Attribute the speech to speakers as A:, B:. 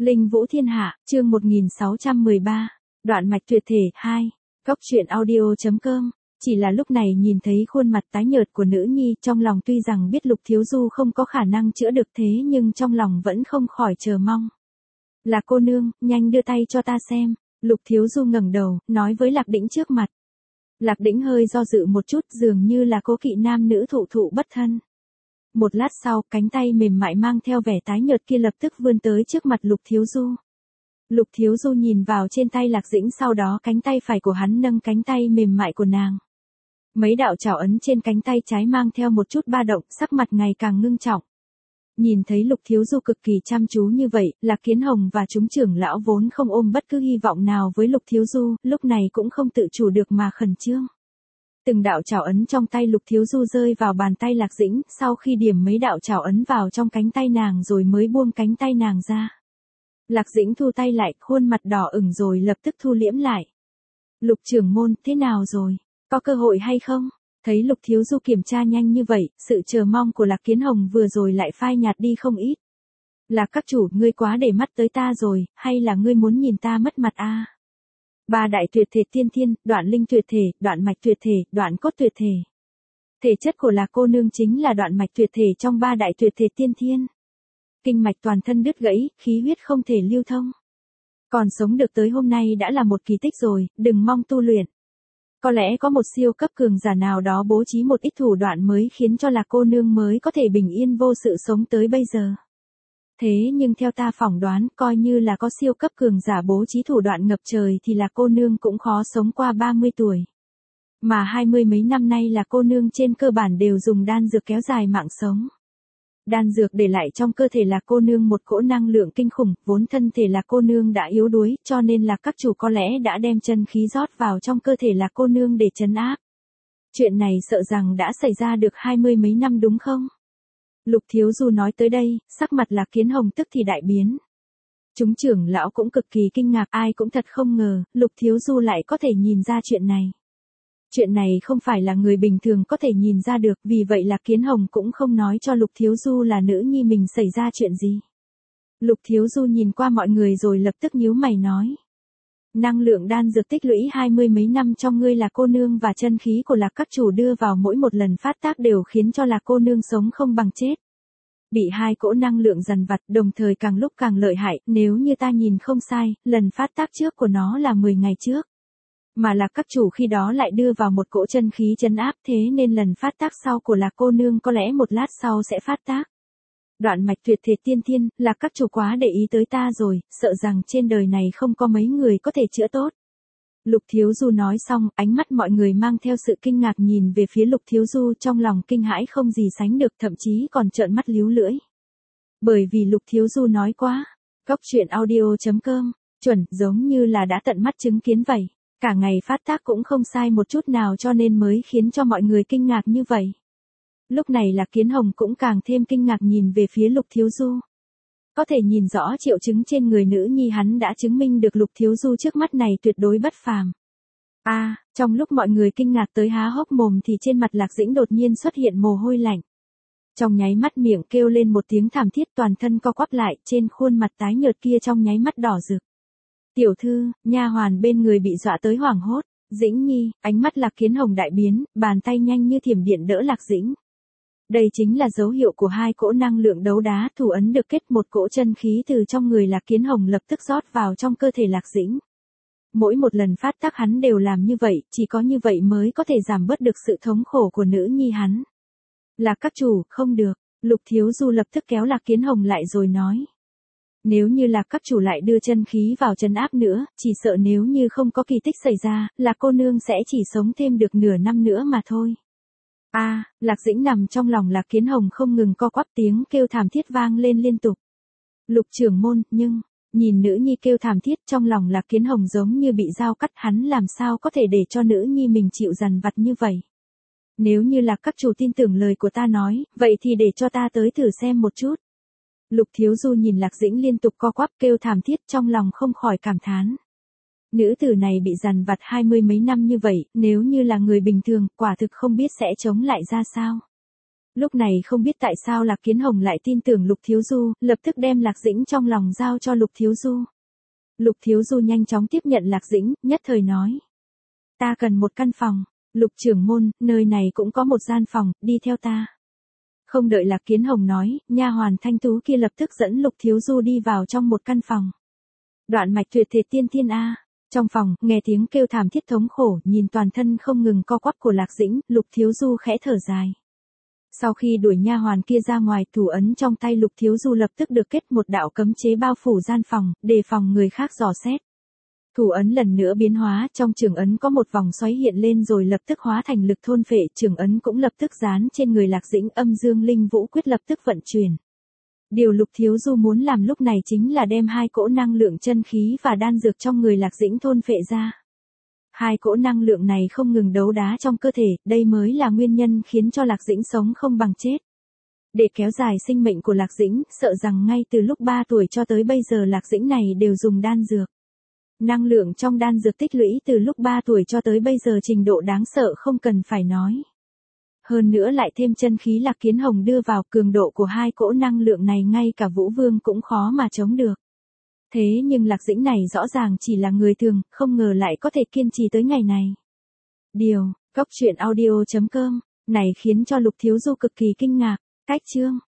A: Linh Vũ Thiên Hạ, chương 1613, đoạn mạch tuyệt thể 2, góc truyện audio.com. Chỉ là lúc này nhìn thấy khuôn mặt tái nhợt của nữ nhi, trong lòng tuy rằng biết Lục Thiếu Du không có khả năng chữa được thế nhưng trong lòng vẫn không khỏi chờ mong. Là cô nương, nhanh đưa tay cho ta xem. Lục Thiếu Du ngẩng đầu, nói với Lạc Đĩnh trước mặt. Lạc Đĩnh hơi do dự một chút, dường như là cố kỵ nam nữ thụ bất thân. Một lát sau, cánh tay mềm mại mang theo vẻ tái nhợt kia lập tức vươn tới trước mặt Lục Thiếu Du. Lục Thiếu Du nhìn vào trên tay Lạc Dĩnh, sau đó cánh tay phải của hắn nâng cánh tay mềm mại của nàng. Mấy đạo trảo ấn trên cánh tay trái mang theo một chút ba động, sắc mặt ngày càng ngưng trọng. Nhìn thấy Lục Thiếu Du cực kỳ chăm chú như vậy, Lạc Kiến Hồng và chúng trưởng lão vốn không ôm bất cứ hy vọng nào với Lục Thiếu Du, lúc này cũng không tự chủ được mà khẩn trương. Từng đạo trảo ấn trong tay Lục Thiếu Du rơi vào bàn tay Lạc Dĩnh, sau khi điểm mấy đạo trảo ấn vào trong cánh tay nàng rồi mới buông cánh tay nàng ra. Lạc Dĩnh thu tay lại, khuôn mặt đỏ ửng rồi lập tức thu liễm lại. Lục trưởng môn, thế nào rồi? Có cơ hội hay không? Thấy Lục Thiếu Du kiểm tra nhanh như vậy, sự chờ mong của Lạc Kiến Hồng vừa rồi lại phai nhạt đi không ít. Là các chủ, ngươi quá để mắt tới ta rồi, hay là ngươi muốn nhìn ta mất mặt a? Ba đại tuyệt thể tiên thiên, đoạn linh tuyệt thể, đoạn mạch tuyệt thể, đoạn cốt tuyệt thể. Thể chất của Lạc cô nương chính là đoạn mạch tuyệt thể trong ba đại tuyệt thể tiên thiên. Kinh mạch toàn thân đứt gãy, khí huyết không thể lưu thông. Còn sống được tới hôm nay đã là một kỳ tích rồi, đừng mong tu luyện. Có lẽ có một siêu cấp cường giả nào đó bố trí một ít thủ đoạn mới khiến cho Lạc cô nương mới có thể bình yên vô sự sống tới bây giờ. Thế nhưng theo ta phỏng đoán, coi như là có siêu cấp cường giả bố trí thủ đoạn ngập trời thì Lạc cô nương cũng khó sống qua 30 tuổi. Mà 20 mấy năm nay Lạc cô nương trên cơ bản đều dùng đan dược kéo dài mạng sống. Đan dược để lại trong cơ thể Lạc cô nương một cỗ năng lượng kinh khủng, vốn thân thể Lạc cô nương đã yếu đuối, cho nên là các chủ có lẽ đã đem chân khí rót vào trong cơ thể Lạc cô nương để trấn áp. Chuyện này sợ rằng đã xảy ra được 20 mấy năm đúng không? Lục Thiếu Du nói tới đây, sắc mặt Lạc Kiến Hồng tức thì đại biến. Chúng trưởng lão cũng cực kỳ kinh ngạc, ai cũng thật không ngờ, Lục Thiếu Du lại có thể nhìn ra chuyện này. Chuyện này không phải là người bình thường có thể nhìn ra được, vì vậy Lạc Kiến Hồng cũng không nói cho Lục Thiếu Du là nữ nhi mình xảy ra chuyện gì. Lục Thiếu Du nhìn qua mọi người rồi lập tức nhíu mày nói. Năng lượng đan dược tích lũy 20 mấy năm trong ngươi Lạc cô nương và chân khí của Lạc các chủ đưa vào mỗi một lần phát tác đều khiến cho Lạc cô nương sống không bằng chết. Bị hai cỗ năng lượng dằn vặt, đồng thời càng lúc càng lợi hại, nếu như ta nhìn không sai, lần phát tác trước của nó là 10 ngày trước. Mà Lạc các chủ khi đó lại đưa vào một cỗ chân khí trấn áp, thế nên lần phát tác sau của Lạc cô nương có lẽ một lát sau sẽ phát tác. Đoạn mạch tuyệt thể tiên thiên, Lạc các chủ quá để ý tới ta rồi, sợ rằng trên đời này không có mấy người có thể chữa tốt. Lục Thiếu Du nói xong, ánh mắt mọi người mang theo sự kinh ngạc nhìn về phía Lục Thiếu Du, trong lòng kinh hãi không gì sánh được, thậm chí còn trợn mắt líu lưỡi. Bởi vì Lục Thiếu Du nói quá, góc truyện audio.com, chuẩn giống như là đã tận mắt chứng kiến vậy. Cả ngày phát tác cũng không sai một chút nào cho nên mới khiến cho mọi người kinh ngạc như vậy. Lúc này Lạc Kiến Hồng cũng càng thêm kinh ngạc nhìn về phía Lục Thiếu Du. Có thể nhìn rõ triệu chứng trên người nữ nhi hắn đã chứng minh được Lục Thiếu Du trước mắt này tuyệt đối bất phàm. Trong lúc mọi người kinh ngạc tới há hốc mồm thì trên mặt Lạc Dĩnh đột nhiên xuất hiện mồ hôi lạnh. Trong nháy mắt miệng kêu lên một tiếng thảm thiết, toàn thân co quắp lại, trên khuôn mặt tái nhợt kia trong nháy mắt đỏ rực. Tiểu thư, nha hoàn bên người bị dọa tới hoảng hốt. Dĩnh nhi, ánh mắt Lạc Kiến Hồng đại biến, bàn tay nhanh như thiểm điện đỡ Lạc Dĩnh. Đây chính là dấu hiệu của hai cỗ năng lượng đấu đá, thủ ấn được kết, một cỗ chân khí từ trong người Lạc Kiến Hồng lập tức rót vào trong cơ thể Lạc Dĩnh. Mỗi một lần phát tác hắn đều làm như vậy, chỉ có như vậy mới có thể giảm bớt được sự thống khổ của nữ nhi hắn. Lạc các chủ, không được. Lục Thiếu Du lập tức kéo Lạc Kiến Hồng lại rồi nói. Nếu như Lạc các chủ lại đưa chân khí vào trấn áp nữa, chỉ sợ nếu như không có kỳ tích xảy ra, Lạc cô nương sẽ chỉ sống thêm được nửa năm nữa mà thôi. Lạc Dĩnh nằm trong lòng Lạc Kiến Hồng không ngừng co quắp, tiếng kêu thảm thiết vang lên liên tục. Lục trưởng môn, nhưng, nhìn nữ nhi kêu thảm thiết, trong lòng Lạc Kiến Hồng giống như bị dao cắt, hắn làm sao có thể để cho nữ nhi mình chịu dằn vặt như vậy. Nếu như Lạc các chủ tin tưởng lời của ta nói, vậy thì để cho ta tới thử xem một chút. Lục Thiếu Du nhìn Lạc Dĩnh liên tục co quắp kêu thảm thiết, trong lòng không khỏi cảm thán. Nữ tử này bị dằn vặt 20 mấy năm như vậy, nếu như là người bình thường, quả thực không biết sẽ chống lại ra sao. Lúc này không biết tại sao Lạc Kiến Hồng lại tin tưởng Lục Thiếu Du, lập tức đem Lạc Dĩnh trong lòng giao cho Lục Thiếu Du. Lục Thiếu Du nhanh chóng tiếp nhận Lạc Dĩnh, nhất thời nói. Ta cần một căn phòng, Lục trưởng môn, nơi này cũng có một gian phòng, đi theo ta. Không đợi Lạc Kiến Hồng nói, nha hoàn thanh tú kia lập tức dẫn Lục Thiếu Du đi vào trong một căn phòng. Đoạn mạch tuyệt thể tiên thiên A. Trong phòng, nghe tiếng kêu thảm thiết thống khổ, nhìn toàn thân không ngừng co quắp của Lạc Dĩnh, Lục Thiếu Du khẽ thở dài. Sau khi đuổi nha hoàn kia ra ngoài, thủ ấn trong tay Lục Thiếu Du lập tức được kết một đạo cấm chế bao phủ gian phòng, đề phòng người khác dò xét. Thủ ấn lần nữa biến hóa, trong trường ấn có một vòng xoáy hiện lên rồi lập tức hóa thành lực thôn phệ, trường ấn cũng lập tức dán trên người Lạc Dĩnh, âm dương linh vũ quyết lập tức vận chuyển. Điều Lục Thiếu Du muốn làm lúc này chính là đem hai cỗ năng lượng chân khí và đan dược trong người Lạc Dĩnh thôn phệ ra. Hai cỗ năng lượng này không ngừng đấu đá trong cơ thể, đây mới là nguyên nhân khiến cho Lạc Dĩnh sống không bằng chết. Để kéo dài sinh mệnh của Lạc Dĩnh, sợ rằng ngay từ lúc 3 tuổi cho tới bây giờ Lạc Dĩnh này đều dùng đan dược. Năng lượng trong đan dược tích lũy từ lúc 3 tuổi cho tới bây giờ trình độ đáng sợ không cần phải nói. Hơn nữa lại thêm chân khí Lạc Kiến Hồng đưa vào, cường độ của hai cỗ năng lượng này ngay cả Vũ Vương cũng khó mà chống được. Thế nhưng Lạc Dĩnh này rõ ràng chỉ là người thường, không ngờ lại có thể kiên trì tới ngày này. Cóc truyện audio.com, này khiến cho Lục Thiếu Du cực kỳ kinh ngạc. Cách chương